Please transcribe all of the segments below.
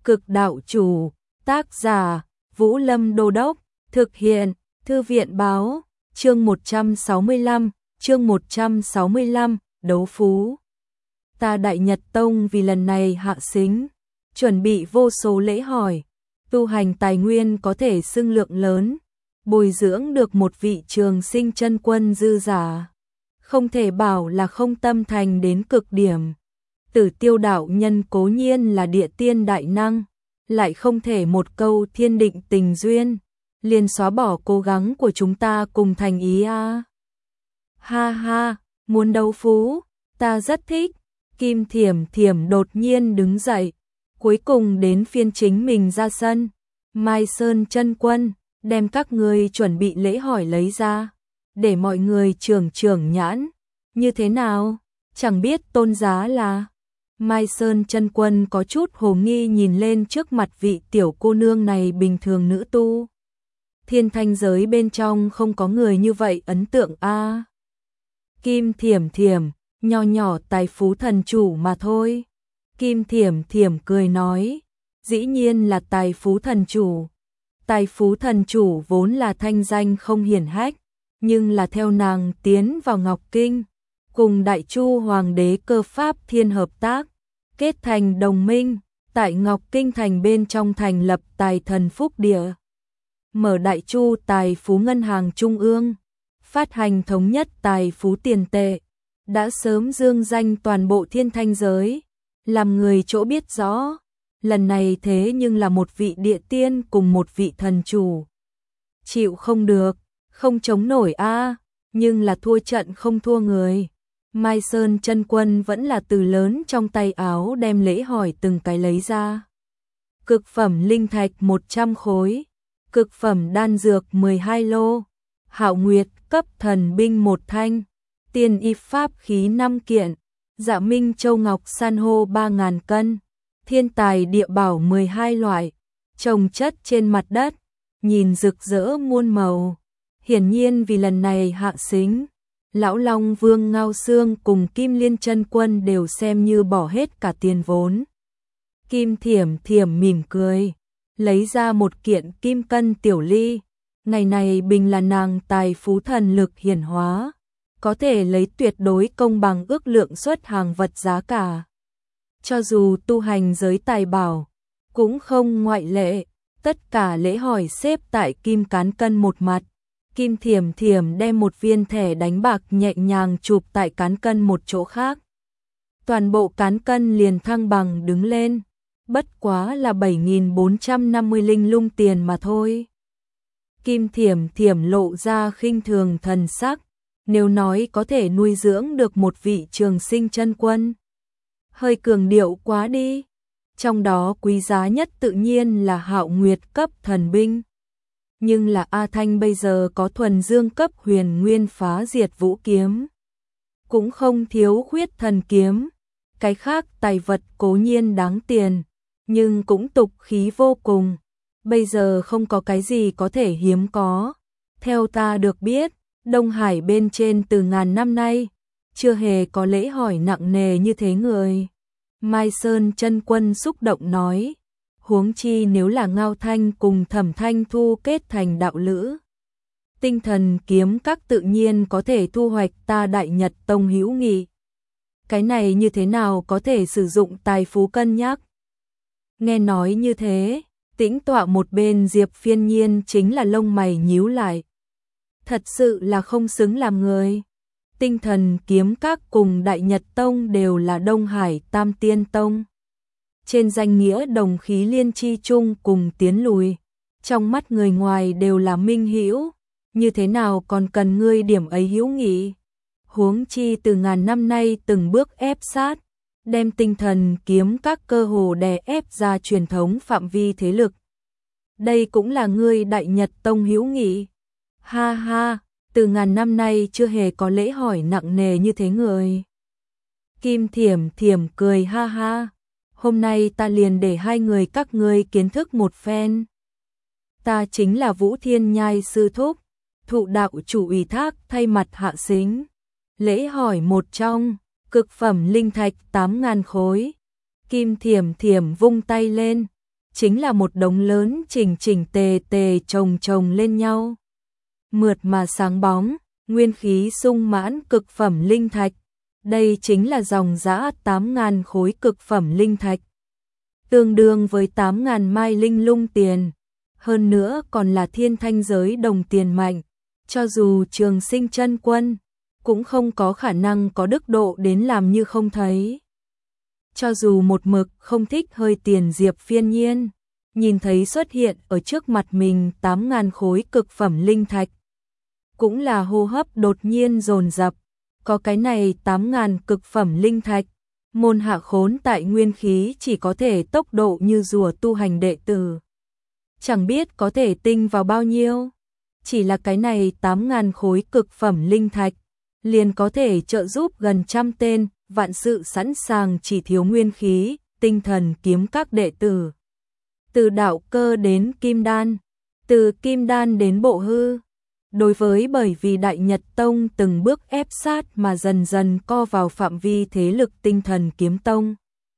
Cực đạo chủ, tác giả, Vũ Lâm Đô Đốc, thực hiện, Thư viện báo, chương 165, đấu phú. Ta Đại Nhật Tông vì lần này hạ sính, chuẩn bị vô số lễ hỏi, tu hành tài nguyên có thể xưng lượng lớn, bồi dưỡng được một vị trường sinh chân quân dư giả. Không thể bảo là không tâm thành đến cực điểm. Tử Tiêu đạo nhân cố nhiên là địa tiên đại năng, lại không thể một câu thiên định tình duyên, liền xóa bỏ cố gắng của chúng ta cùng thành ý a. Ha ha, muốn đấu phú, ta rất thích. Kim Thiểm Thiểm đột nhiên đứng dậy, cuối cùng đến phiên chính mình ra sân. Mai Sơn chân quân, đem các người chuẩn bị lễ hỏi lấy ra, để mọi người trưởng nhãn. Như thế nào? Chẳng biết tôn giá là. Mai Sơn chân quân có chút hồ nghi nhìn lên trước mặt vị tiểu cô nương này bình thường nữ tu. Thiên thanh giới bên trong không có người như vậy ấn tượng a. Kim Thiểm Thiểm, nho nhỏ tài phú thần chủ mà thôi. Kim Thiểm Thiểm cười nói, dĩ nhiên là tài phú thần chủ. Tài phú thần chủ vốn là thanh danh không hiển hách, nhưng là theo nàng tiến vào Ngọc Kinh, cùng Đại Chu Hoàng đế Cơ Pháp Thiên hợp tác, kết thành đồng minh, tại Ngọc Kinh thành bên trong thành lập Tài Thần Phúc Địa, mở Đại Chu Tài Phú Ngân hàng Trung ương, phát hành thống nhất tài phú tiền tệ, đã sớm dương danh toàn bộ thiên thanh giới, làm người chỗ biết rõ. Lần này thế nhưng là một vị địa tiên cùng một vị thần chủ. Chịu không được, không chống nổi a, nhưng là thua trận không thua người. Mai Sơn chân quân vẫn là từ lớn trong tay áo đem lễ hỏi từng cái lấy ra. Cực phẩm linh thạch 100 khối, cực phẩm đan dược 12 lô, Hạo Nguyệt cấp thần binh 1 thanh, tiên y pháp khí 5 kiện, Dạ Minh châu ngọc san hô 3000 cân, thiên tài địa bảo 12 loại, trồng chất trên mặt đất, nhìn rực rỡ muôn màu. Hiển nhiên vì lần này hạ sính, Lão Long Vương Ngao Xương cùng Kim Liên chân quân đều xem như bỏ hết cả tiền vốn. Kim Thiểm Thiểm mỉm cười, lấy ra một kiện kim cân tiểu ly. Ngày này bình là nàng tài phú thần lực hiển hóa, có thể lấy tuyệt đối công bằng ước lượng xuất hàng vật giá cả. Cho dù tu hành giới tài bảo, cũng không ngoại lệ, tất cả lễ hỏi xếp tại kim cán cân một mặt. Kim Thiểm Thiểm đem một viên thẻ đánh bạc nhẹ nhàng chụp tại cán cân một chỗ khác. Toàn bộ cán cân liền thăng bằng đứng lên, bất quá là 7.450 linh lung tiền mà thôi. Kim Thiểm Thiểm lộ ra khinh thường thần sắc, nếu nói có thể nuôi dưỡng được một vị trường sinh chân quân, hơi cường điệu quá đi. Trong đó quý giá nhất tự nhiên là Hạo Nguyệt cấp thần binh. Nhưng là A Thanh bây giờ có thuần dương cấp huyền nguyên phá diệt vũ kiếm, cũng không thiếu khuyết thần kiếm. Cái khác tài vật cố nhiên đáng tiền, nhưng cũng tục khí vô cùng. Bây giờ không có cái gì có thể hiếm có. Theo ta được biết, Đông Hải bên trên từ ngàn năm nay, chưa hề có lễ hỏi nặng nề như thế người. Mai Sơn chân quân xúc động nói, huống chi nếu là Ngao Thanh cùng Thẩm Thanh Thu kết thành đạo lữ, Tinh Thần kiếm các tự nhiên có thể thu hoạch ta Đại Nhật Tông hữu nghị. Cái này như thế nào có thể sử dụng tài phú cân nhắc? Nghe nói như thế, tĩnh tọa một bên Diệp Phiên Nhiên chính là lông mày nhíu lại. Thật sự là không xứng làm người. Tinh Thần kiếm các cùng Đại Nhật Tông đều là Đông Hải Tam Tiên Tông. Trên danh nghĩa đồng khí liên chi chung cùng tiến lùi, trong mắt người ngoài đều là minh hữu, như thế nào còn cần ngươi điểm ấy hữu nghị? Huống chi từ ngàn năm nay từng bước ép sát, đem Tinh Thần kiếm các cơ hồ đè ép ra truyền thống phạm vi thế lực. Đây cũng là ngươi Đại Nhật Tông hữu nghị. Ha ha, từ ngàn năm nay chưa hề có lễ hỏi nặng nề như thế người. Kim Thiểm Thiểm cười ha ha, hôm nay ta liền để hai người các ngươi kiến thức một phen. Ta chính là Vũ Thiên Nhai sư thúc, thụ đạo chủ ủy thác thay mặt hạ sính. Lễ hỏi một trong, cực phẩm linh thạch 8.000 khối. Kim Thiểm Thiểm vung tay lên, chính là một đống lớn chỉnh chỉnh tề tề chồng chồng lên nhau. Mượt mà sáng bóng, nguyên khí sung mãn cực phẩm linh thạch. Đây chính là dòng dã 8.000 khối cực phẩm linh thạch. Tương đương với 8.000 mai linh lung tiền. Hơn nữa còn là thiên thanh giới đồng tiền mạnh. Cho dù Trường Sinh chân quân, cũng không có khả năng có đức độ đến làm như không thấy. Cho dù một mực không thích hơi tiền Diệp Phiên Nhiên, nhìn thấy xuất hiện ở trước mặt mình 8.000 khối cực phẩm linh thạch. Cũng là hô hấp đột nhiên dồn dập, có cái này 8.000 cực phẩm linh thạch, môn hạ khốn tại nguyên khí chỉ có thể tốc độ như rùa tu hành đệ tử. Chẳng biết có thể tinh vào bao nhiêu, chỉ là cái này 8.000 khối cực phẩm linh thạch, liền có thể trợ giúp gần 100 tên, vạn sự sẵn sàng chỉ thiếu nguyên khí, tinh thần kiếm các đệ tử. Từ đạo cơ đến kim đan, từ kim đan đến bộ hư. Đối với bởi vì Đại Nhật Tông từng bước ép sát mà dần dần co vào phạm vi thế lực tinh thần kiếm tông.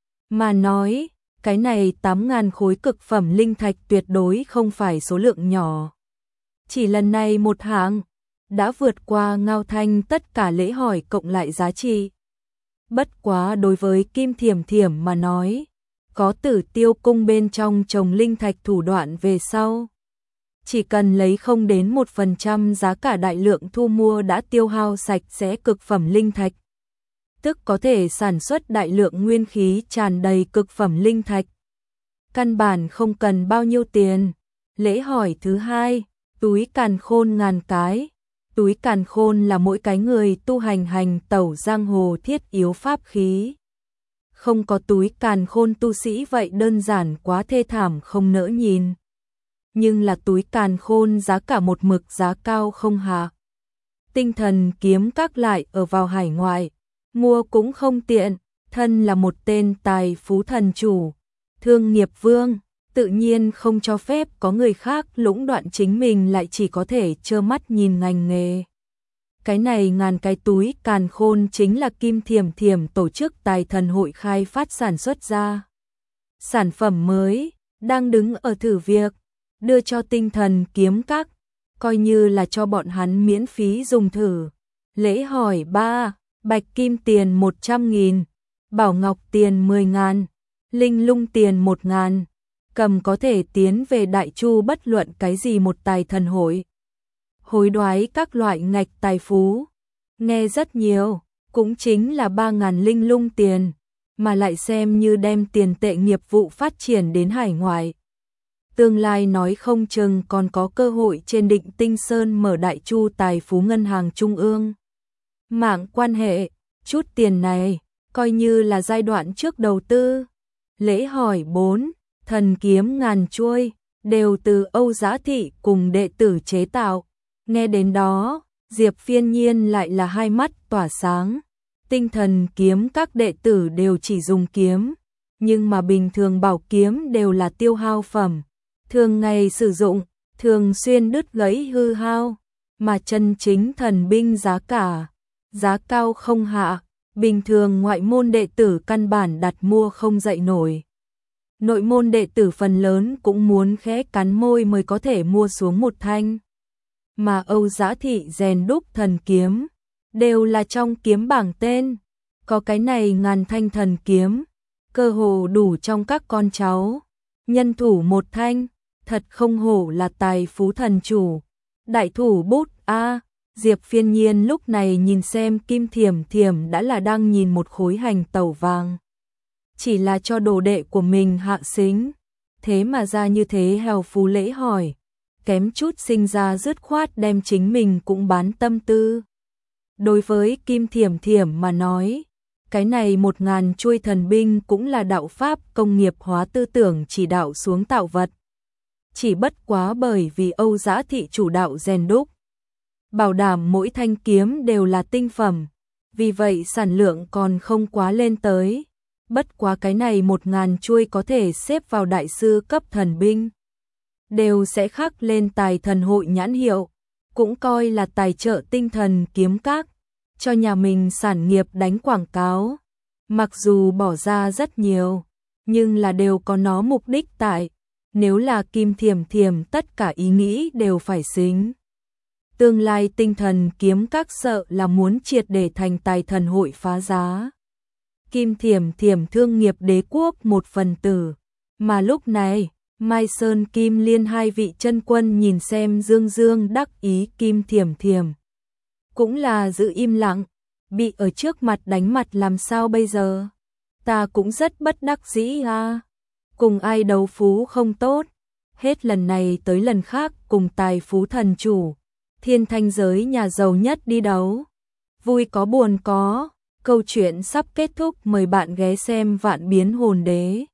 Mà nói, cái này 8.000 khối cực phẩm linh thạch tuyệt đối không phải số lượng nhỏ. Chỉ lần này một hạng, đã vượt qua Ngao Thanh tất cả lễ hỏi cộng lại giá trị. Bất quá đối với Kim Thiểm Thiểm mà nói, có Tử Tiêu cung bên trong trồng linh thạch thủ đoạn về sau. Chỉ cần lấy không đến 1% giá cả đại lượng thu mua đã tiêu hao sạch sẽ cực phẩm linh thạch. Tức có thể sản xuất đại lượng nguyên khí tràn đầy cực phẩm linh thạch. Căn bản không cần bao nhiêu tiền. Lễ hỏi thứ hai, túi càn khôn ngàn cái. Túi càn khôn là mỗi cái người tu hành tẩu giang hồ thiết yếu pháp khí. Không có túi càn khôn tu sĩ vậy đơn giản quá thê thảm không nỡ nhìn. Nhưng là túi càn khôn giá cả một mực giá cao không hạ. Tinh thần kiếm các lại ở vào hải ngoại, mua cũng không tiện, thân là một tên tài phú thần chủ, thương nghiệp vương, tự nhiên không cho phép có người khác lũng đoạn chính mình lại chỉ có thể trơ mắt nhìn ngành nghề. Cái này ngàn cái túi càn khôn chính là Kim Thiểm Thiểm tổ chức Tài Thần hội khai phát sản xuất ra. Sản phẩm mới, đang đứng ở thử việc, đưa cho tinh thần kiếm các, coi như là cho bọn hắn miễn phí dùng thử. Lễ hỏi 3, bạch kim tiền 100.000, bảo ngọc tiền 10.000, linh lung tiền 1.000, cầm có thể tiến về Đại Chu bất luận cái gì một tài thần hội. Hối đoái các loại ngạch tài phú, nghe rất nhiều, cũng chính là 3.000 linh lung tiền, mà lại xem như đem tiền tệ nghiệp vụ phát triển đến hải ngoại. Tương lai nói không chừng còn có cơ hội trên Định Tinh Sơn mở Đại Chu tài phú ngân hàng trung ương. Mạng quan hệ, chút tiền này, coi như là giai đoạn trước đầu tư. Lễ hỏi 4, thần kiếm ngàn chuôi, đều từ Âu Giá Thị cùng đệ tử chế tạo. Nghe đến đó, Diệp Phiên Nhiên lại là hai mắt tỏa sáng. Tinh thần kiếm các đệ tử đều chỉ dùng kiếm, nhưng mà bình thường bảo kiếm đều là tiêu hao phẩm. Thường ngày sử dụng, thường xuyên đứt gãy hư hao, mà chân chính thần binh giá cao không hạ, bình thường ngoại môn đệ tử căn bản đặt mua không dậy nổi. Nội môn đệ tử phần lớn cũng muốn khẽ cắn môi mới có thể mua xuống một thanh. Mà Âu Giá Thị rèn đúc thần kiếm, đều là trong kiếm bảng tên, có cái này ngàn thanh thần kiếm, cơ hồ đủ trong các con cháu, nhân thủ một thanh. Thật không hổ là tài phú thần chủ. Đại thủ bút a. Diệp Phiên Nhiên lúc này nhìn xem Kim Thiểm Thiểm đã là đang nhìn một khối hành tẩu vàng. Chỉ là cho đồ đệ của mình hạ xính. Thế mà ra như thế hèo phú lễ hỏi. Kém chút sinh ra dứt khoát đem chính mình cũng bán tâm tư. Đối với Kim Thiểm Thiểm mà nói, cái này 1.000 chuôi thần binh cũng là đạo pháp công nghiệp hóa tư tưởng chỉ đạo xuống tạo vật. Chỉ bất quá bởi vì Âu Giá Thị chủ đạo rèn đúc, bảo đảm mỗi thanh kiếm đều là tinh phẩm, vì vậy sản lượng còn không quá lên tới. Bất quá cái này 1.000 chuôi có thể xếp vào đại sư cấp thần binh, đều sẽ khắc lên Tài Thần hội nhãn hiệu, cũng coi là tài trợ tinh thần kiếm các, cho nhà mình sản nghiệp đánh quảng cáo. Mặc dù bỏ ra rất nhiều, nhưng là đều có nó mục đích tại. Nếu là Kim Thiểm Thiểm tất cả ý nghĩ đều phải xính. Tương lai tinh thần kiếm các sợ là muốn triệt để thành tài thần hội phá giá. Kim Thiểm Thiểm thương nghiệp đế quốc một phần tử. Mà lúc này, Mai Sơn Kim Liên hai vị chân quân nhìn xem Dương Dương đắc ý Kim Thiểm Thiểm. Cũng là giữ im lặng, bị ở trước mặt đánh mặt làm sao bây giờ? Ta cũng rất bất đắc dĩ à. Cùng ai đấu phú không tốt, hết lần này tới lần khác cùng tài phú thần chủ, thiên thanh giới nhà giàu nhất đi đấu. Vui có buồn có, câu chuyện sắp kết thúc, mời bạn ghé xem Vạn Biến Hồn Đế.